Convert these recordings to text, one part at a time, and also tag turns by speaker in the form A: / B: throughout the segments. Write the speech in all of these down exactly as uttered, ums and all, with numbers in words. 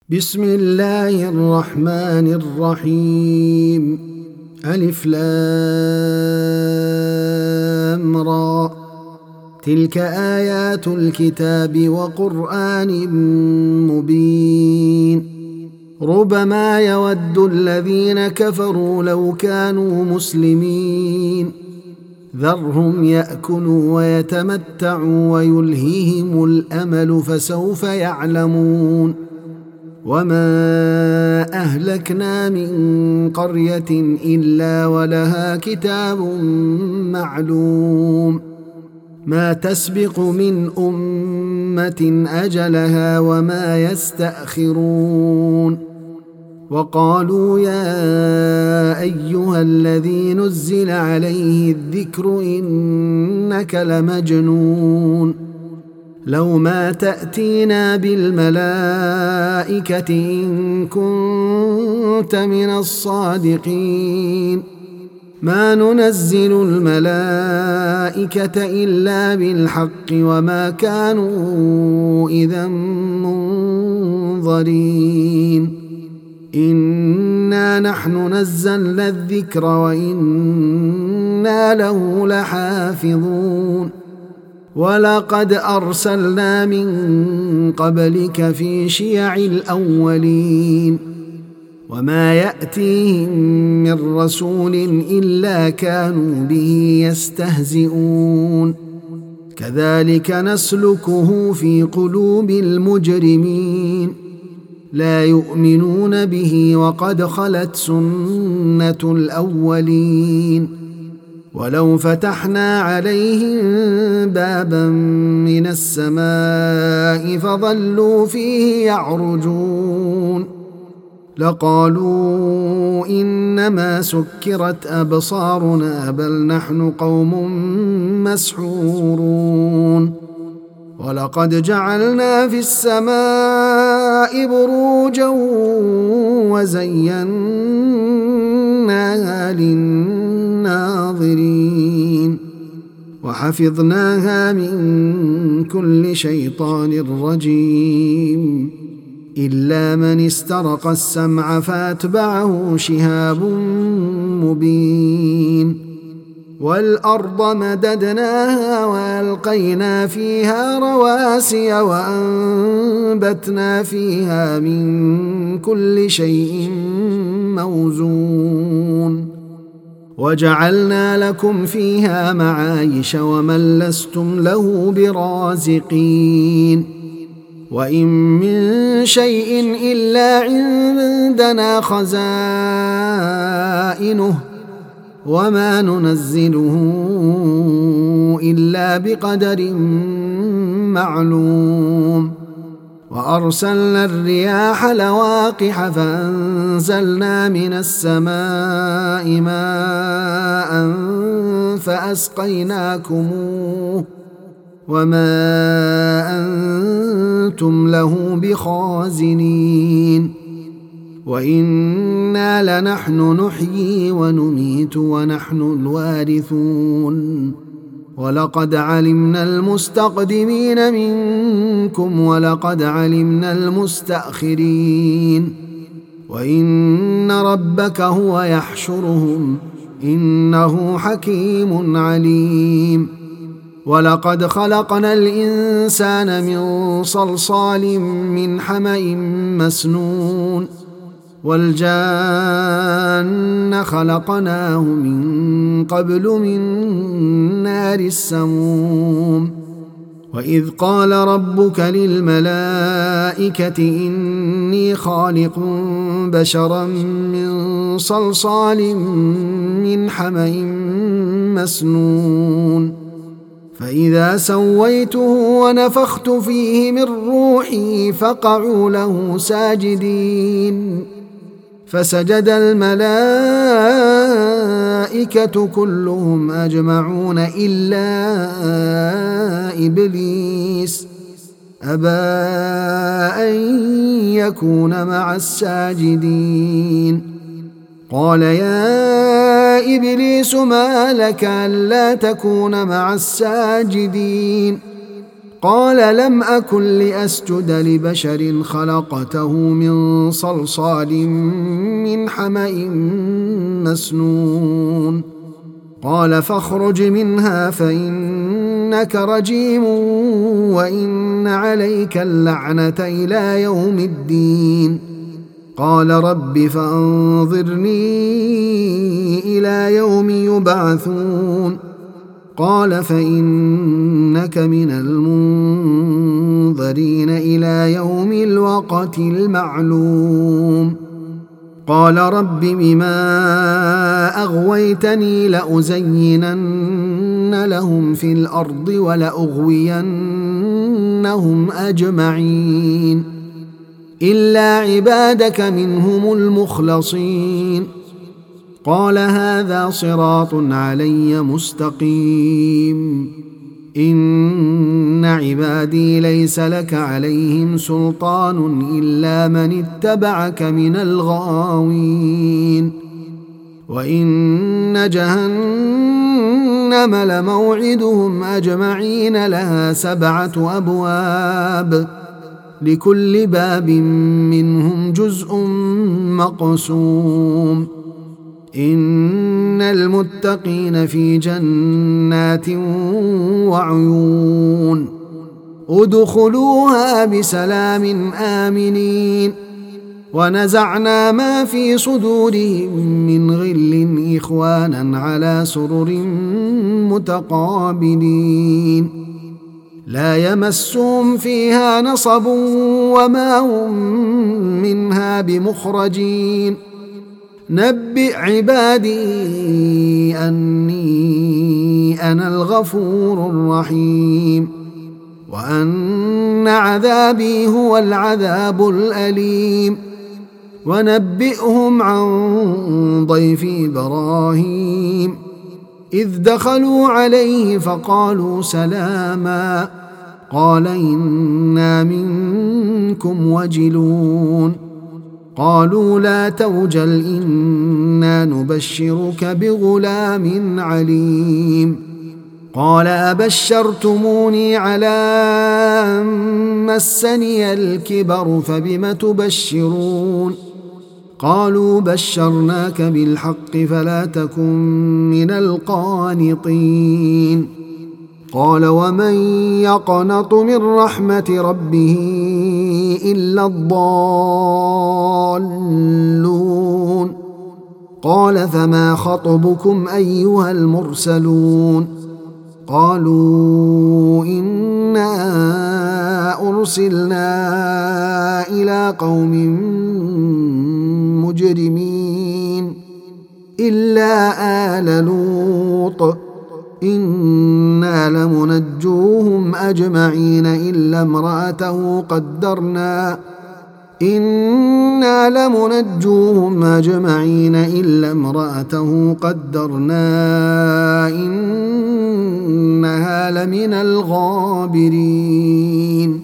A: بسم الله الرحمن الرحيم. ألف لام را. تلك آيات الكتاب وقرآن مبين. ربما يود الذين كفروا لو كانوا مسلمين. ذرهم يأكلوا ويتمتعوا ويلههم الأمل فسوف يعلمون. وما أهلكنا من قرية إلا ولها كتاب معلوم ما تسبق من أمة أجلها وما يستأخرون. وقالوا يا أيها الذي نزل عليه الذكر إنك لمجنون لو ما تأتينا بالملائكة إن كنت من الصادقين. ما ننزل الملائكة إلا بالحق وما كانوا إذا منظرين. إنا نحن نزلنا الذكر وإنا له لحافظون. ولقد أرسلنا من قبلك في شيع الأولين وما يأتيهم من رسول إلا كانوا به يستهزئون. كذلك نسلكه في قلوب المجرمين لا يؤمنون به وقد خلت سنة الأولين. ولو فتحنا عليهم بابا من السماء فظلوا فيه يعرجون لقالوا إنما سكرت أبصارنا بل نحن قوم مسحورون. ولقد جعلنا في السماء بروجا وزيناها للناظرين وحفظناها من كل شيطان رجيم إلا من استرق السمع فأتبعه شهاب مبين. والأرض مددناها وألقينا فيها رواسي وأنبتنا فيها من كل شيء موزون وجعلنا لكم فيها معايش ومن لستم له برازقين. وإن من شيء إلا عندنا خزائنه وما ننزله إلا بقدر معلوم. وأرسلنا الرياح لواقح فأنزلنا من السماء ماء فأسقيناكموه وما أنتم له بخازنين. وإنا لنحن نحيي ونميت ونحن الوارثون. ولقد علمنا المستقدمين منكم ولقد علمنا المستأخرين. وإن ربك هو يحشرهم إنه حكيم عليم. ولقد خلقنا الإنسان من صلصال من حمأ مسنون والجان خلقناه من قبل من نار السموم. وإذ قال ربك للملائكة إني خالق بشرا من صلصال من حمأ مسنون فإذا سويته ونفخت فيه من روحي فقعوا له ساجدين. فسجد الملائكة كلهم أجمعون إلا إبليس أبى أن يكون مع الساجدين. قال يا إبليس ما لك ألا تكون مع الساجدين قال لم أكن لأسجد لبشر خلقته من صلصال من حمأ مسنون قال فاخرج منها فإنك رجيم وإن عليك اللعنة إلى يوم الدين قال رب فأنظرني إلى يوم يبعثون قال فإنك من المنظرين إلى يوم الوقت المعلوم قال رب بما أغويتني لأزينن لهم في الأرض ولأغوينهم أجمعين إلا عبادك منهم المخلصين قال هذا صراط علي مستقيم إن عبادي ليس لك عليهم سلطان إلا من اتبعك من الغاوين وإن جهنم لموعدهم أجمعين لها سبعة أبواب لكل باب منهم جزء مقسوم إن المتقين في جنات وعيون ادخلوها بسلام آمنين ونزعنا ما في صدورهم من غل إخوانا على سرر متقابلين لا يمسهم فيها نصب وما هم منها بمخرجين نبئ عبادي أني أنا الغفور الرحيم وأن عذابي هو العذاب الأليم ونبئهم عن ضيف إبراهيم إذ دخلوا عليه فقالوا سلاما قال إنا منكم وجلون قالوا لا توجل إنا نبشرك بغلام عليم قال أبشرتموني على أن مسني الكبر فبم تبشرون قالوا بشرناك بالحق فلا تكن من القانطين قال ومن يقنط من رحمة ربه إلا الضالون قال فما خطبكم أيها المرسلون قالوا إنا أرسلنا إلى قوم مجرمين إلا آل لوط إنا لمنجوهم أجمعين إلا امرأته قدرنا إنا لمنجوهم أجمعين إلا امرأته قدرنا إنها لمن الغابرين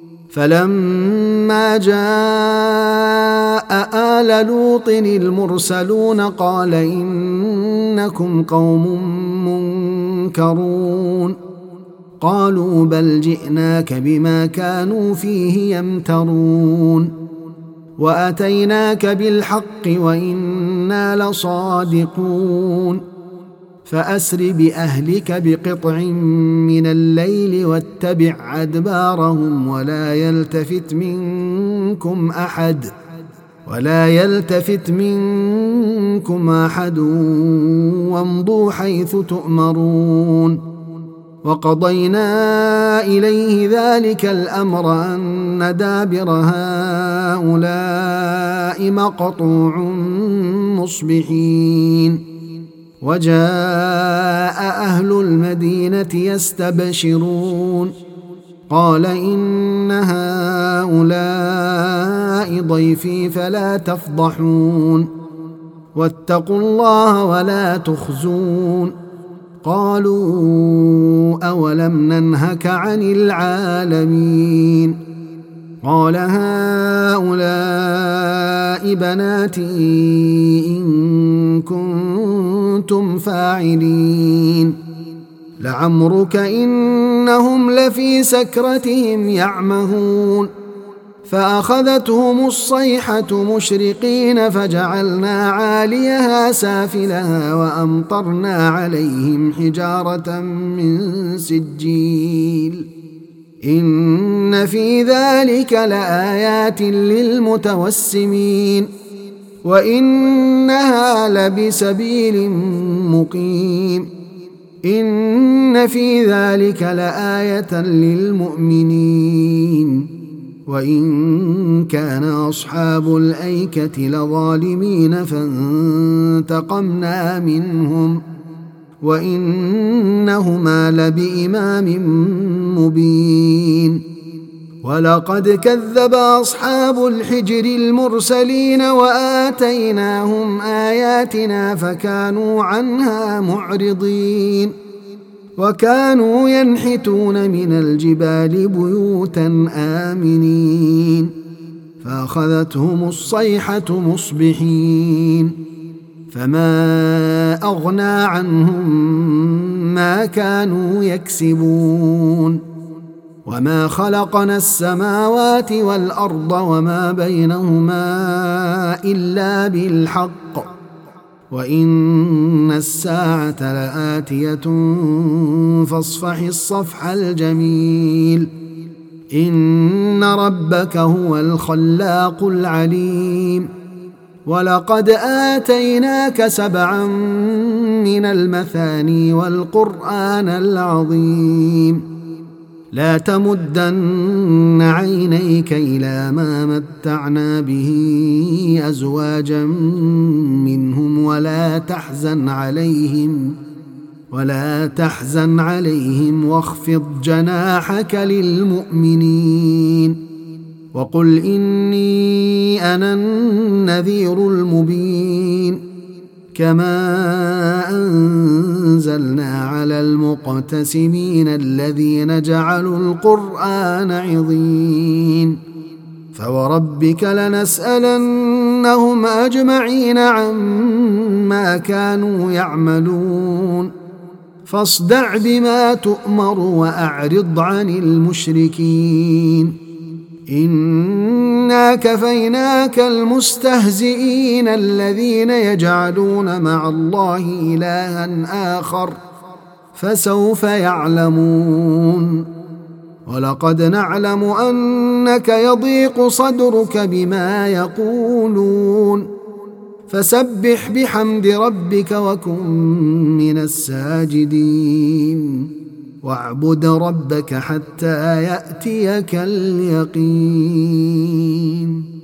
A: فلما جاء آل لوط المرسلون قال إنكم قوم منكرون قالوا بل جئناك بما كانوا فيه يمترون وأتيناك بالحق وإنا لصادقون فأسر بأهلك بقطع من الليل واتبع أدبارهم ولا يلتفت منكم أحد ولا يلتفت منكم أحد وامضوا حيث تؤمرون وقضينا إليه ذلك الأمر أن دابر هؤلاء مقطوع مصبحين وجاء أهل المدينة يستبشرون قال إن هؤلاء ضيفي فلا تفضحون واتقوا الله ولا تخزون قالوا أولم ننهك عن العالمين قال هؤلاء بناتي إن كنتم فاعلين لعمرك إنهم لفي سكرتهم يعمهون فأخذتهم الصيحة مشرقين فجعلنا عاليها سافلها وأمطرنا عليهم حجارة من سجيل إن في ذلك لآيات للمتوسمين وإنها لبسبيل مقيم إن في ذلك لآية للمؤمنين وإن كان أصحاب الأيكة لظالمين فانتقمنا منهم وإنهما لبإمام مبين ولقد كذب أصحاب الحجر المرسلين وآتيناهم آياتنا فكانوا عنها معرضين وكانوا ينحتون من الجبال بيوتا آمنين فأخذتهم الصيحة مصبحين فما أغنى عنهم ما كانوا يكسبون وما خلقنا السماوات والأرض وما بينهما إلا بالحق وإن الساعة لآتية فاصفح الصفح الجميل إن ربك هو الخلاق العليم ولقد آتيناك سبعا من المثاني والقرآن العظيم لا تمدن عينيك إلى ما متعنا به أزواجا منهم ولا تحزن عليهم ولا تحزن عليهم واخفض جناحك للمؤمنين وقل إني أنا النذير المبين كما أنزلنا على المقتسمين الذين جعلوا القرآن عضين فوربك لنسألنهم أجمعين عما كانوا يعملون فاصدع بما تؤمر وأعرض عن المشركين إنا كفيناك المستهزئين الذين يجعلون مع الله إلها آخر فسوف يعلمون ولقد نعلم أنك يضيق صدرك بما يقولون فسبح بحمد ربك وكن من الساجدين واعبد ربك حتى يأتيك اليقين.